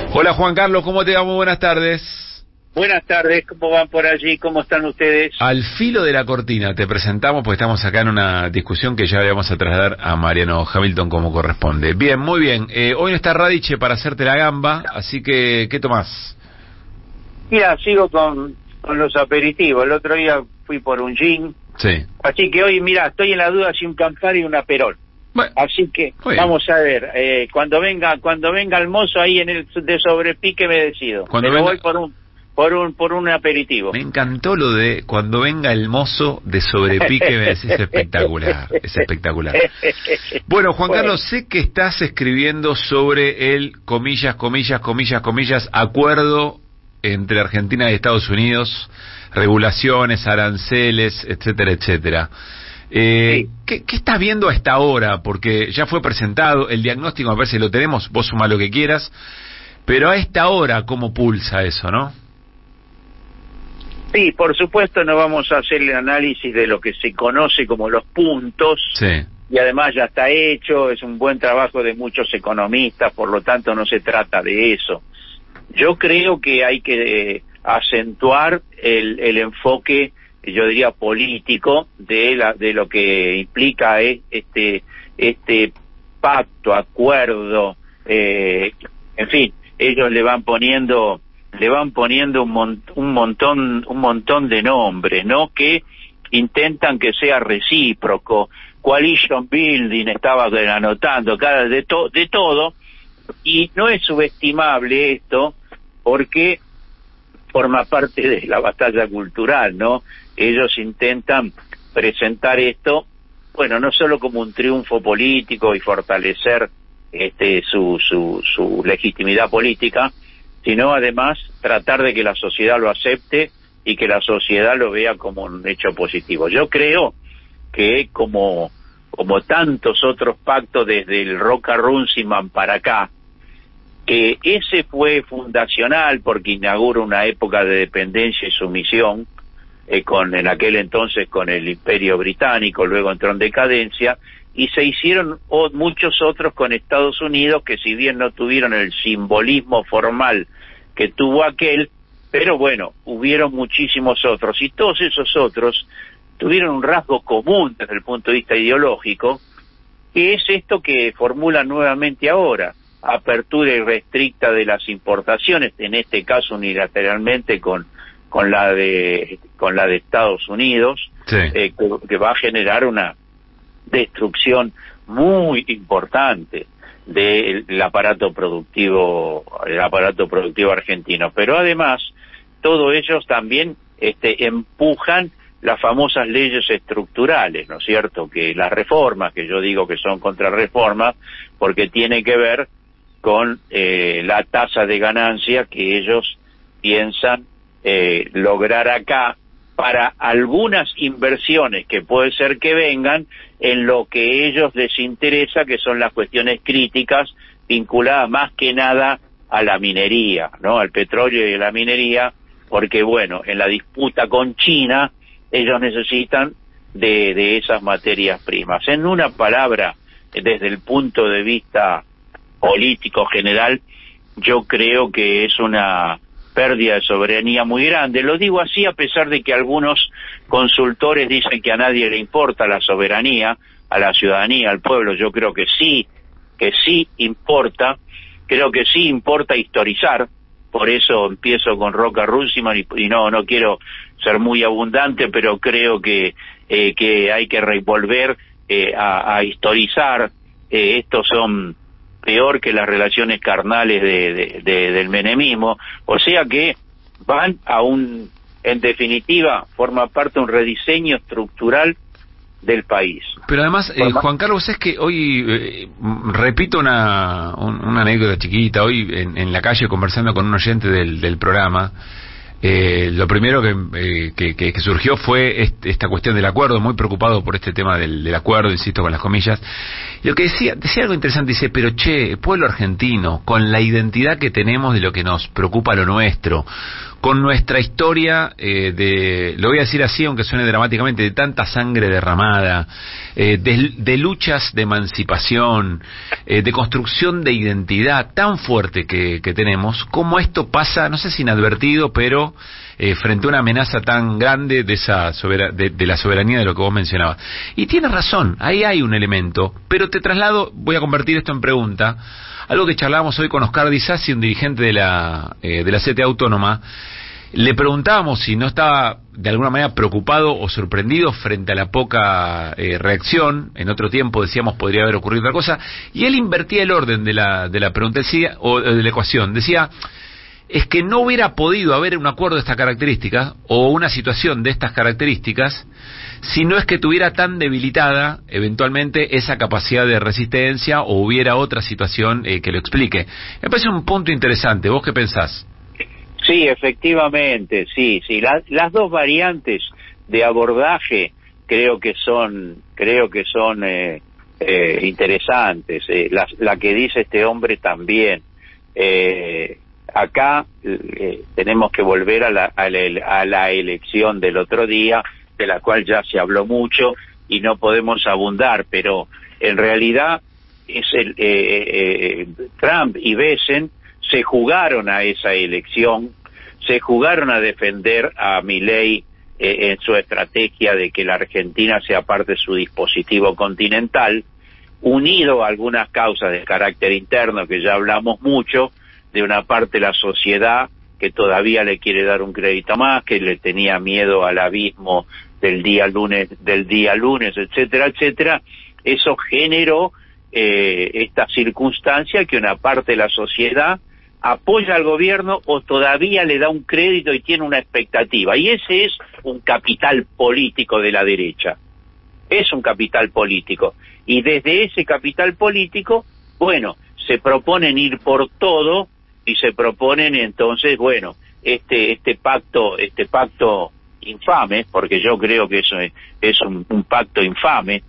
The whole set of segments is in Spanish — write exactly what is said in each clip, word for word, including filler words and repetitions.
Hola Juan Carlos, ¿cómo te va? Muy buenas tardes. Buenas tardes, ¿cómo van por allí? ¿Cómo están ustedes? Al filo de la cortina te presentamos, pues estamos acá en una discusión que ya le vamos a trasladar a Mariano Hamilton como corresponde. Bien, muy bien. Eh, hoy no está Radiche para hacerte la gamba, así que, ¿qué tomás? Mira, sigo con, con los aperitivos. El otro día fui por un gin. Sí. Así que hoy, mira, estoy en la duda si un Campari y una Perol. Bueno, así que vamos a ver, eh, cuando venga cuando venga el mozo ahí en el de sobrepique me decido. Cuando Pero venga... voy por un por un por un aperitivo. Me encantó lo de cuando venga el mozo de sobrepique, es espectacular, es espectacular. Bueno, Juan bueno. Carlos, sé que estás escribiendo sobre el comillas, comillas, comillas, comillas, acuerdo entre Argentina y Estados Unidos, regulaciones, aranceles, etcétera, etcétera. Eh, sí. ¿qué, ¿Qué estás viendo a esta hora? Porque ya fue presentado, el diagnóstico me parece que lo tenemos, vos suma lo que quieras, pero a esta hora, ¿cómo pulsa eso, no? Sí, por supuesto no vamos a hacer el análisis de lo que se conoce como los puntos, sí. Y además ya está hecho, es un buen trabajo de muchos economistas, por lo tanto no se trata de eso. Yo creo que hay que eh, acentuar el, el enfoque, yo diría político, de la de lo que implica este este pacto, acuerdo, eh, en fin, ellos le van poniendo le van poniendo un, mon, un montón un montón de nombres, ¿no? Que intentan que sea recíproco. Coalition building estaba anotando, cada de to, de todo, y no es subestimable esto porque forma parte de la batalla cultural, ¿no? Ellos intentan presentar esto, bueno, no solo como un triunfo político y fortalecer este su su su legitimidad política, sino además tratar de que la sociedad lo acepte y que la sociedad lo vea como un hecho positivo. Yo creo que como como tantos otros pactos desde el Roca Runciman para acá, que ese fue fundacional porque inaugura una época de dependencia y sumisión, eh, con en aquel entonces con el Imperio Británico, luego entró en decadencia, y se hicieron o, muchos otros con Estados Unidos que si bien no tuvieron el simbolismo formal que tuvo aquel, pero bueno, hubieron muchísimos otros, y todos esos otros tuvieron un rasgo común desde el punto de vista ideológico, que es esto que formulan nuevamente ahora: apertura irrestricta de las importaciones, en este caso unilateralmente con con la de con la de Estados Unidos, sí. eh, que, que va a generar una destrucción muy importante del aparato productivo el aparato productivo argentino. Pero además todos ellos también este empujan las famosas leyes estructurales, ¿no es cierto? Que las reformas, que yo digo que son contrarreformas, porque tiene que ver con eh, la tasa de ganancia que ellos piensan eh, lograr acá para algunas inversiones que puede ser que vengan en lo que a ellos les interesa, que son las cuestiones críticas vinculadas más que nada a la minería, ¿no? Al petróleo y a la minería, porque bueno, en la disputa con China ellos necesitan de, de esas materias primas. En una palabra, desde el punto de vista político general, yo creo que es una pérdida de soberanía muy grande. Lo digo así a pesar de que algunos consultores dicen que a nadie le importa la soberanía, a la ciudadanía, al pueblo. Yo creo que sí, que sí importa, creo que sí importa historizar. Por eso empiezo con Roca Runciman y, y no no quiero ser muy abundante, pero creo que eh, que hay que revolver eh, a, a historizar. Eh, estos son peor que las relaciones carnales de, de, de, del menemismo, o sea que van a un, en definitiva, forma parte de un rediseño estructural del país. Pero además, eh, Juan Carlos, es que hoy, eh, repito una, un, una anécdota chiquita, hoy en, en la calle conversando con un oyente del, del programa, eh, lo primero que, eh, que, que, que surgió fue este, esta cuestión del acuerdo, muy preocupado por este tema del, del acuerdo, insisto con las comillas, y lo que decía, decía algo interesante, dice, pero che, pueblo argentino, con la identidad que tenemos de lo que nos preocupa lo nuestro, con nuestra historia eh, de, lo voy a decir así aunque suene dramáticamente, de tanta sangre derramada, eh, de, de luchas de emancipación, eh, de construcción de identidad tan fuerte que, que tenemos, cómo esto pasa, no sé si inadvertido, pero eh, frente a una amenaza tan grande de esa sobera, de, de la soberanía de lo que vos mencionabas. Y tienes razón, ahí hay un elemento, pero te traslado, voy a convertir esto en pregunta, algo que charlábamos hoy con Oscar Di Sassi, un dirigente de la, eh, de la C T A Autónoma. Le preguntábamos si no estaba de alguna manera preocupado o sorprendido frente a la poca eh, reacción. En otro tiempo decíamos podría haber ocurrido otra cosa, y él invertía el orden de la, de la pregunta, decía, o de la ecuación, decía, es que no hubiera podido haber un acuerdo de estas características o una situación de estas características si no es que tuviera tan debilitada eventualmente esa capacidad de resistencia o hubiera otra situación eh, que lo explique. Me parece un punto interesante. ¿Vos qué pensás? Sí, efectivamente, sí, sí. La, las dos variantes de abordaje creo que son, creo que son eh, eh, interesantes. Eh, la, la que dice este hombre también. Eh, acá eh, tenemos que volver a la, a, la, a la elección del otro día, de la cual ya se habló mucho y no podemos abundar, pero en realidad es el eh, eh, Trump y Biden se jugaron a esa elección, se jugaron a defender a Milei eh, en su estrategia de que la Argentina sea parte de su dispositivo continental, unido a algunas causas de carácter interno que ya hablamos mucho, de una parte la sociedad que todavía le quiere dar un crédito más, que le tenía miedo al abismo del día lunes, del día lunes, etcétera, etcétera. Eso generó eh, esta circunstancia que una parte de la sociedad apoya al gobierno o todavía le da un crédito y tiene una expectativa. Y ese es un capital político de la derecha. Es un capital político. Y desde ese capital político, bueno, se proponen ir por todo y se proponen entonces, bueno, este este pacto, este pacto infame, porque yo creo que eso es, es un, un pacto infame,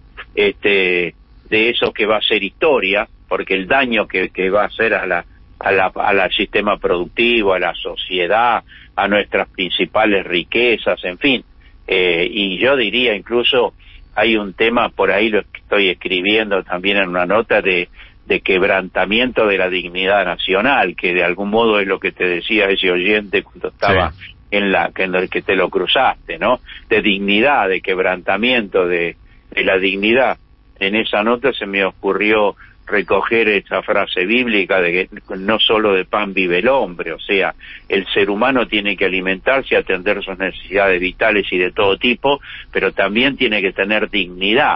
este de esos que va a ser historia, porque el daño que, que va a hacer a la a la al sistema productivo, a la sociedad, a nuestras principales riquezas, en fin, eh, y yo diría incluso hay un tema por ahí, lo estoy escribiendo también en una nota de de quebrantamiento de la dignidad nacional, que de algún modo es lo que te decía ese oyente cuando estaba sí. en la en el que te lo cruzaste, ¿no? De dignidad, de quebrantamiento de, de la dignidad. En esa nota se me ocurrió recoger esa frase bíblica de que no solo de pan vive el hombre, o sea, el ser humano tiene que alimentarse y atender sus necesidades vitales y de todo tipo, pero también tiene que tener dignidad.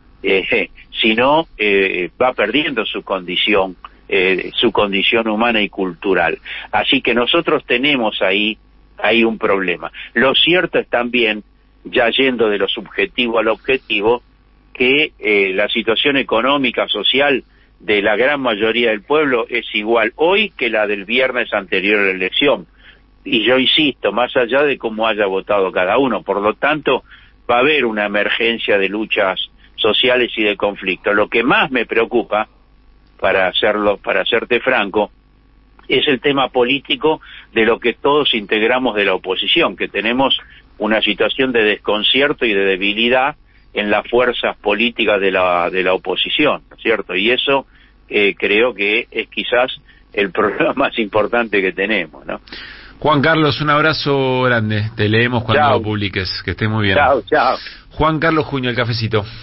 Eh, si no, eh, va perdiendo su condición, eh, su condición humana y cultural. Así que nosotros tenemos ahí, ahí un problema. Lo cierto es también, ya yendo de lo subjetivo al objetivo, que eh, la situación económica, social de la gran mayoría del pueblo es igual hoy que la del viernes anterior a la elección. Y yo insisto, más allá de cómo haya votado cada uno, por lo tanto, va a haber una emergencia de luchas sociales y de conflicto. Lo que más me preocupa, para hacerlo, para hacerte franco, es el tema político de lo que todos integramos de la oposición, que tenemos una situación de desconcierto y de debilidad en las fuerzas políticas de la de la oposición, ¿cierto? Y eso eh, creo que es quizás el problema más importante que tenemos, ¿no? Juan Carlos, un abrazo grande. Te leemos cuando chao. Lo publiques. Que estés muy bien. Chao, chao. Juan Carlos Juño, El Cafecito.